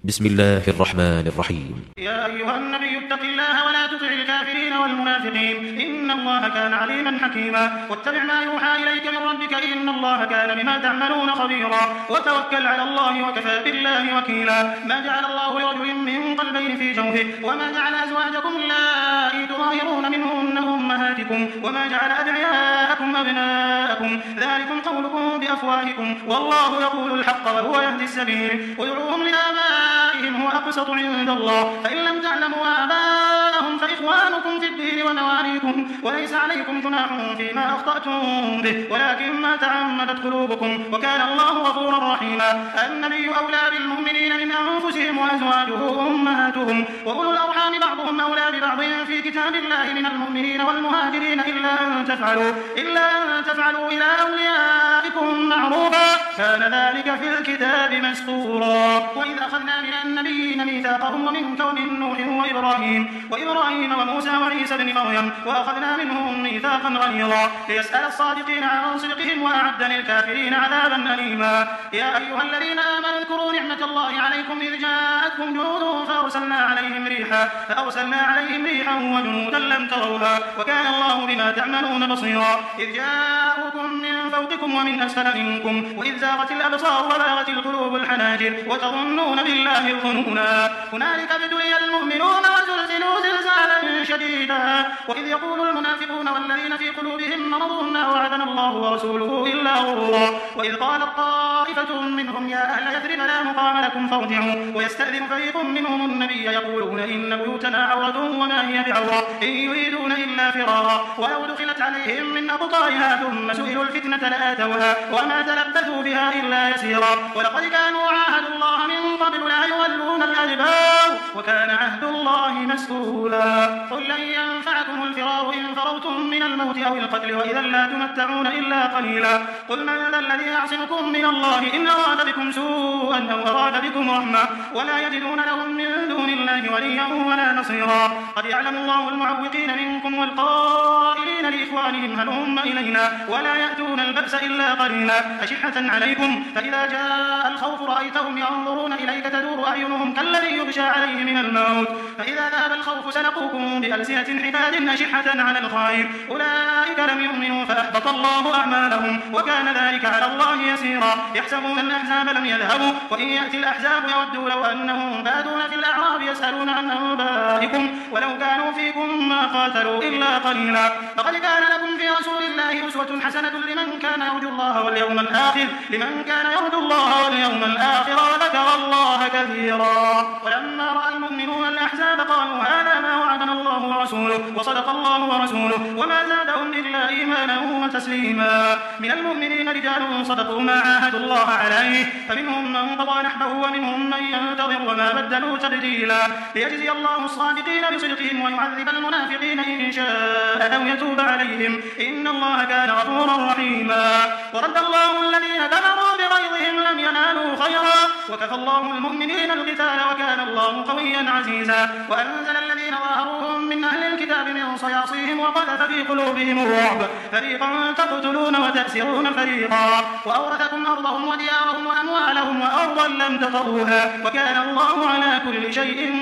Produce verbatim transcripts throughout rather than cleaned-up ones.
بسم الله الرحمن الرحيم. يا أيها النبي اتق الله ولا تطع الكافرين والمنافقين إن الله كان عليما حكيما واتبع ما يوحى إليك من ربك إن الله كان بما تعملون خبيرا وتوكل على الله وكفى بالله وكيلا. ما جعل الله لرجل من قلبين في جوفه وما جعل أزواجكم اللائي تظاهرون منهن أمهاتكم وما جعل أدعياءكم أبناءكم ذلكم قولكم بأفواهكم والله يقول الحق وهو يهدي السبيل ادعوهم لآبائهم هو أقسط عند الله فإن لم تعلموا آباءهم فإخوانكم في الدين ومواليكم وليس عليكم جناح فيما أخطأتم به ولكن ما تعمدت قلوبكم وكان الله غفورا رحيما. النبي أولى بالمؤمنين من أنفسهم وأزواجه أمهاتهم وأولو الأرحام بعضهم أولى ببعض في كتاب الله من المؤمنين والمهاجرين إلا أن تفعلوا إلا أن تفعلوا إلى أوليائكم معروفا كان ذلك في الكتاب مسطورا. وإذ أخذنا من النبيين ميثاقهم ومنك ومن نوح وإبراهيم وإبراهيم وموسى وعيسى بن مريم وأخذنا منهم ميثاقا غليظا ليسأل الصادقين عن صدقهم وأعد للكافرين عذابا أليما. يا أيها الذين آمنوا اذكروا نعمة الله عليكم إذ جاءتكم جنود فأرسلنا عليهم ريحا فأرسلنا عليهم ريحا وجنودا لم تروها وكان الله بما تعملون بصيرا. إذ جاءوكم من فوقكم ومن أسفل منكم وإذ زاغت الأبصار وبلغت القلوب الحناجر وتظنون بالله الظنونا هنالك ابتلي المؤمنون وزلزلوا زلزالا شديدا. وإذ يقول المنافقون والذين في قلوبهم مرض ما وعدنا الله ورسوله إلا غرورا. وإذ قالت طائفة منهم يا أهل يثرب لا مقام لكم فارجعوا ويستأذن فريق منهم النبي يقولون إن بيوتنا عورة وما هي بعورة إن يريدون إلا فرارا ولو دخلت عليهم من أقطارها ثم سئلوا الفتنة لآتوها وما تلبثوا بها إلا يسيرا. ولقد كانوا عاهدوا الله من قبل لا يولون الأدبار وكان عهد الله مسؤولا. قل لن ينفعكم الفرار إن فررتم من الموت أو القتل وإذا لا تمتعون إلا قليلا. قل من ذا الذي يعصمكم من الله إن أراد بكم سوءا أو أراد بكم رحمة ولا يجدون لهم من دون الله وليا ولا نصيرا. قد يعلم الله المعوقين منكم والقائلين لإخوانهم هلم إلينا ولا يأتون البأس إلا قليلا أشحة عليكم فإذا جاء الخوف رأيتهم ينظرون إليك تدور أعينهم كالذي يغشى عليه من الموت فإذا ذهب الخوف سلقوكم بألسنة حداد أشحة على الخير أولئك لم يؤمنوا فأحبط الله أعمالهم وكان ذلك على الله يسيرا. يحسبون الأحزاب لم يذهبوا وإن يأتي الأحزاب يودوا لو أنهم بادون في الأعراب يسألون عن أنبائكم ولو كانوا فيكم ما قاتلوا إلا قليلا. لقد كان لكم في رسول الله أسوة حسنة لمن كان يرجو الله واليوم الآخر لمن كان يرجو الله واليوم الآخر وذكر الله كثيرا. ولما رأى المؤمنون الأحزاب قالوا هذا ما وعدنا الله ورسوله وصدق الله ورسوله وما زادهم إلا إيمانا وتسليما. من المؤمنين رجال صدقوا ما عاهدوا الله عليه فمنهم من قضى نحبه ومنهم من ينتظر وما بدلوا تبديلا. ليجزي الله الصادقين بصدقهم ويعذب المنافقين إن شاء أو يتوب عليهم إن الله كان غفورا رحيما. ورد الله الذين كفروا بغيظهم لم ينالوا خيرا وكفى الله المؤمنين القتال وكان الله قويا عزيزا. وأنزل الذين ظاهروهم من أهل الكتاب من صياصيهم وقذف في قلوبهم الرعب فريقا تقتلون وتأسرون فريقا وأورثكم أرضهم وديارهم وأموالهم وأرضا لم تطئوها وكان الله على كل شيء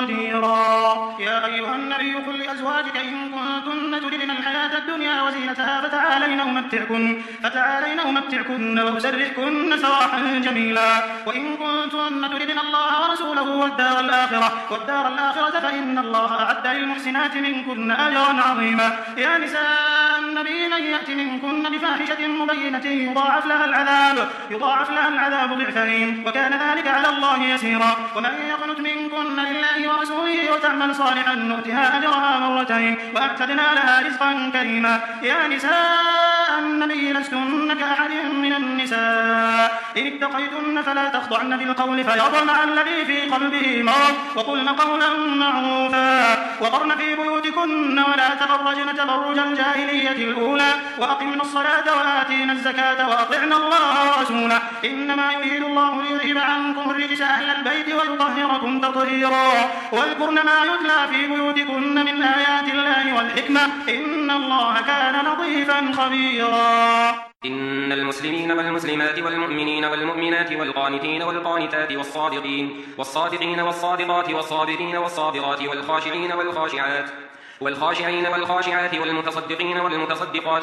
قديرا. يا أيها النبي قل لأزواجك إن كنتن تردن الحياة الدنيا وزينتها فتعالين أمتعكن فتعالين أمتعكن وأسرحكن سراحا جميلا. وإن كنتن تردن الله ورسوله والدار الآخرة والدار الآخرة فإن الله أعد للمحسنات منكن أجرا عظيما. يا نساء النبي من يأت منكن بفاحشة مبينة يضاعف لها العذاب يضاعف لها العذاب ضعفين وكان ذلك على الله يسيرا. ومن يقنت منكن لله ورسوله وتعمل صالحا نؤتها أجرها مرتين وأعتدنا لها رزقا كريما. يا نساء النبي لستن كأحد من النساء إن اتقيتن فلا تخضعن بالقول فيطمع الذي في قلبه مرض وقلن قولا معروفا وقرن في بيوتكن ولا تبرجن تبرج الجاهلية الأولى وأقمنا الصلاة وآتينا الزكاة وأطعنا الله ورسوله إنما يريد الله ليذهب عنكم الرجس أهل البيت ويطهركم تطهيرا. واذكرن ما يتلى في بيوتكن من آيات الله والحكمة إن الله كان لطيفا خبيرا. خبيرا. إن المسلمين والمسلمات والمؤمنين والمؤمنات والقانتين والقانتات والصادقين والصادقين والصادقات والصابرين والصابرات والخاشعين والخاشعات والخاشعين والخاشعات والمتصدقين والمتصدقات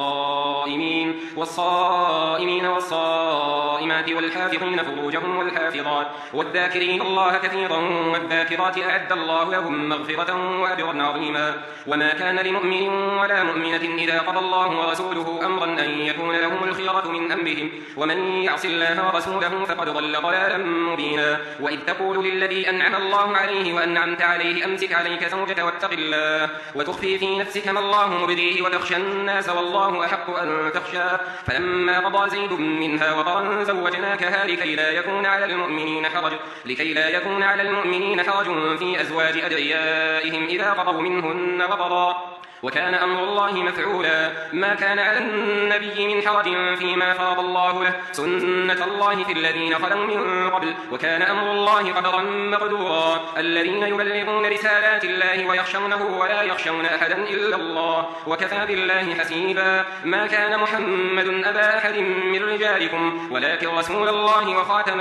والصائمين والصائمين والصائمات والحافظين فروجهم والحافظات والذاكرين الله كثيرا والذاكرات أعد الله لهم مغفرة وأجرا عظيما. وما كان لمؤمن ولا مؤمنة إذا قضى الله ورسوله أمرا أن يكون لهم الخيرة من أمرهم ومن يعص الله ورسوله فقد ضل ضلالا مبينا. وإذ تقول للذي أنعم الله عليه وأنعمت عليه أمسك عليك زوجك واتق الله وتخفي في نفسك ما الله مبديه وتخشى الناس والله أحق أن تخشى فلما قضى زيد منها وطرا زوجناكها لكي لا يكون على المؤمنين حرج لكي لا يكون على المؤمنين حرج في أزواج أدعيائهم إذا قضوا منهن وطرا وكان أمر الله مفعولا. ما كان على النبي من حرج فيما فرض الله له سنة الله في الذين خلوا من قبل وكان أمر الله قدرا مقدورا. الذين يبلغون رسالات الله ويخشونه ولا يخشون أحدا إلا الله وكفى بالله حسيبا. ما كان محمد أبا أحد من رجالكم ولكن رسول الله وخاتم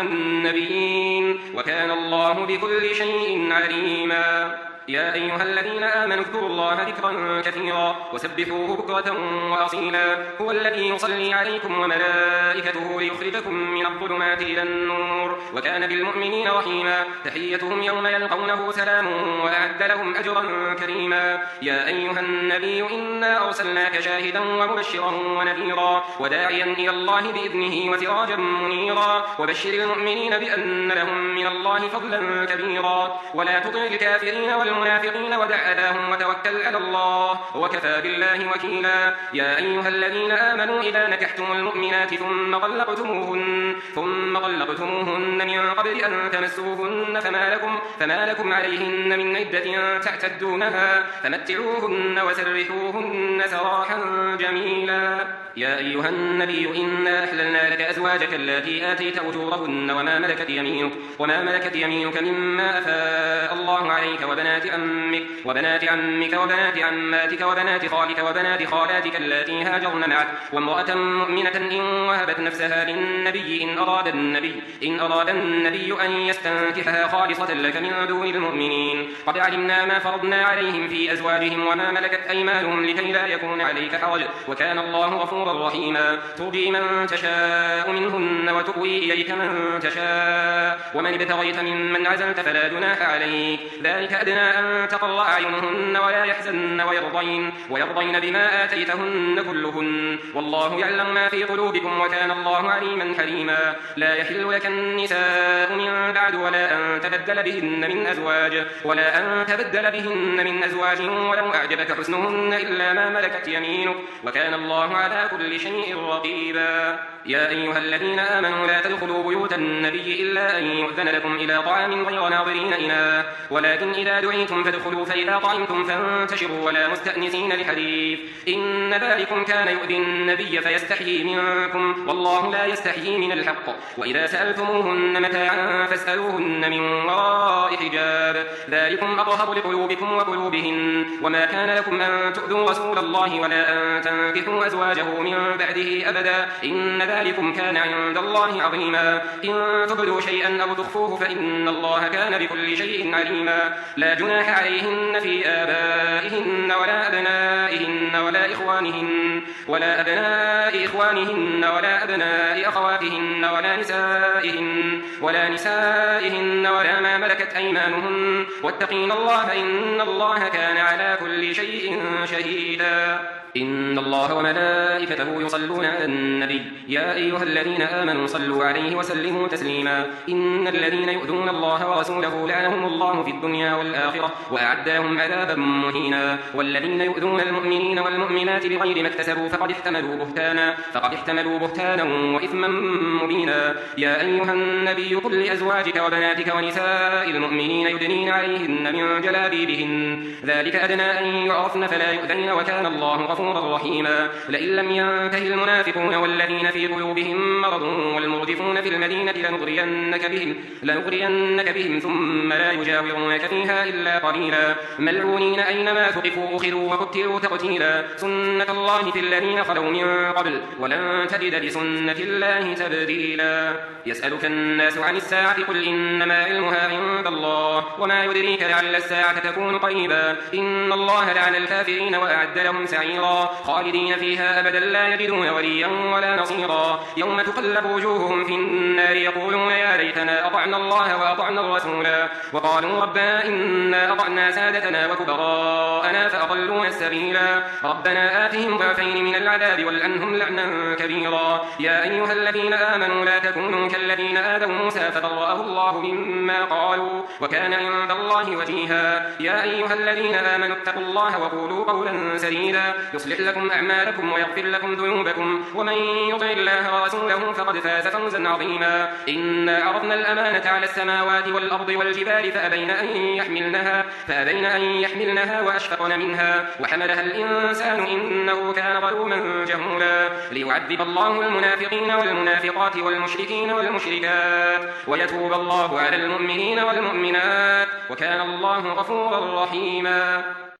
النبيين وكان الله بكل شيء عليما. يا أيها الذين آمنوا اذكروا الله ذكرا كثيرا وسبحوه بكرة وأصيلا. هو الذي يصلي عليكم وملائكته ليخرجكم من الظلمات إلى النور وكان بالمؤمنين رحيما. تحيتهم يوم يلقونه سلام وأعد لهم أجرا كريما. يا أيها النبي إنا أرسلناك شاهدا ومبشرا ونذيرا وداعيا إلى الله بإذنه وسراجا منيرا وبشر المؤمنين بأن لهم من الله فضلا كبيرا. ولا تطع الكافرين والمنافقين ودع أذاهم وتوكل على الله وكفى بالله وكيلا. يا أيها الذين آمنوا إذا نكحتم المؤمنات ثم طلقتموهن ثم طلقتموهن من قبل أن تمسوهن فما لكم فما لكم عليهن من عدة تعتدونها فمتعوهن وسرحوهن سراحا جميلا. يا أيها النبي إنا أحللنا لك أزواجك اللاتي آتيت أجورهن وما ملكت يمينك وما ملكت يمينك مما أفاء الله عليك وبنات عمك وبنات عمك وبنات عماتك وبنات خالك وبنات خالاتك اللاتي هاجرن معك وامرأة مؤمنة إن وهبت نفسها للنبي إن أراد النبي إن أراد النبي أن يستنكحها خالصة لك من دون المؤمنين. قد علمنا ما فرضنا عليهم في أزواجهم وما ملكت أيمانهم لكي لا يكون عليك حرج وكان الله غفورا رحيما. ترجي من تشاء منهن وتؤوي إليك من تشاء ومن ابتغيت ممن عزلت فلا جناح عليك ذلك أدنى أن تقر أعينهن ولا يحزن ويرضين ويرضين بما آتيتهن كلهن والله يعلم ما في قلوبكم وكان الله عليما حليما. لا يحل لك النساء من بعد ولا أن تبدل بهن من أزواج ولا أن تبدل بهن من أزواج ولو أعجبك حسنهن إلا ما ملكت يمينك وكان الله على كل شيء رقيبا. يا أيها الذين آمنوا لا تدخلوا بيوت النبي إلا أن يؤذن لكم إلى طعام غير ناظرين إناه ولكن إذا دعيتم فادخلوا فإذا طعمتم فانتشروا ولا مستأنسين لحديث إن ذلكم كان يؤذي النبي فيستحيي منكم والله لا يستحيي من الحق. وإذا سألتموهن متاعا فاسألوهن من وراء حجاب ذلكم أطهر لقلوبكم وقلوبهن. وما كان لكم أن تؤذوا رسول الله ولا أن تنكحوا أزواجه من بعده أبدا إن ذلكم كان عند الله عظيما. إن تبدوا شيئا أو تخفوه فإن الله كان بكل شيء عليما. لا جناح عليهن في آبائهن ولا أبنائهن ولا إخوانهن ولا أبناء إخوانهن ولا أبناء أخواتهن ولا نسائهن ولا نسائهن ولا ما ملكت أيمانهن واتقين الله إن الله كان على كل شيء شهيدا. إن الله وملائكته يصلون على النبي يا أيها الذين آمنوا صلوا عليه وسلموا تسليما. إن الذين يؤذون الله ورسوله لعنهم الله في الدنيا والآخرة وأعد لهم عذابا مهينا. والذين يؤذون المؤمنين والمؤمنات بغير ما اكتسبوا فقد احتملوا بهتانا فقد احتملوا بهتانا وإثما مبينا. يا أيها النبي قل لأزواجك وبناتك ونساء المؤمنين يدنين عليهن من جلابيبهن ذلك أدنى أن يعرفن فلا يؤذين وكان الله غفورا رحيما. لئن لم ينته المنافقون والذين في قلوبهم مرض والمرجفون في المدينة لنغرينك بهم, لنغرينك بهم ثم لا يجاورونك فيها إلا إلا قليلا ملعونين أينما ثقفوا أخذوا وقتلوا تقتيلا سنة الله في الذين خلوا من قبل ولن تجد لسنة الله تبديلا يسألك الناس عن الساعة قل إنما علمها عند الله وما يدريك لعل الساعة تكون قريبا إن الله لعن الكافرين وأعد لهم سعيرا خالدين فيها أبدا لا يجدون وليا ولا نصيرا يوم تقلب وجوههم في النار يقولون يا ليتنا أطعنا الله وأطعنا الرسولا وقالوا ربنا إنا أطعنا سادتنا وكبراءنا فأضلونا السبيلا ربنا آتهم ضعفين من العذاب والأنهم لعنا كبيرا يا أيها الذين آمنوا لا تكونوا كالذين آذوا موسى فبرأه الله مما قالوا وكان عند الله وجيها يا أيها الذين آمنوا اتقوا الله وقولوا قولا سديدا يصلح لكم أعمالكم ويغفر لكم ذنوبكم ومن يطع الله ورسوله فقد فاز فوزا عظيما إنا عرضنا الأمانة على السماوات والأرض والجبال فأبين أن يحملنها, فأبين أن يحملنها وأشفقن منها وحملها الإنسان إنه كان ظلوما جهولا ليعذب الله المنافقين والمنافقات والمشركين والمشركات ويتوب الله على المؤمنين والمؤمنات وكان الله غفورا رحيما.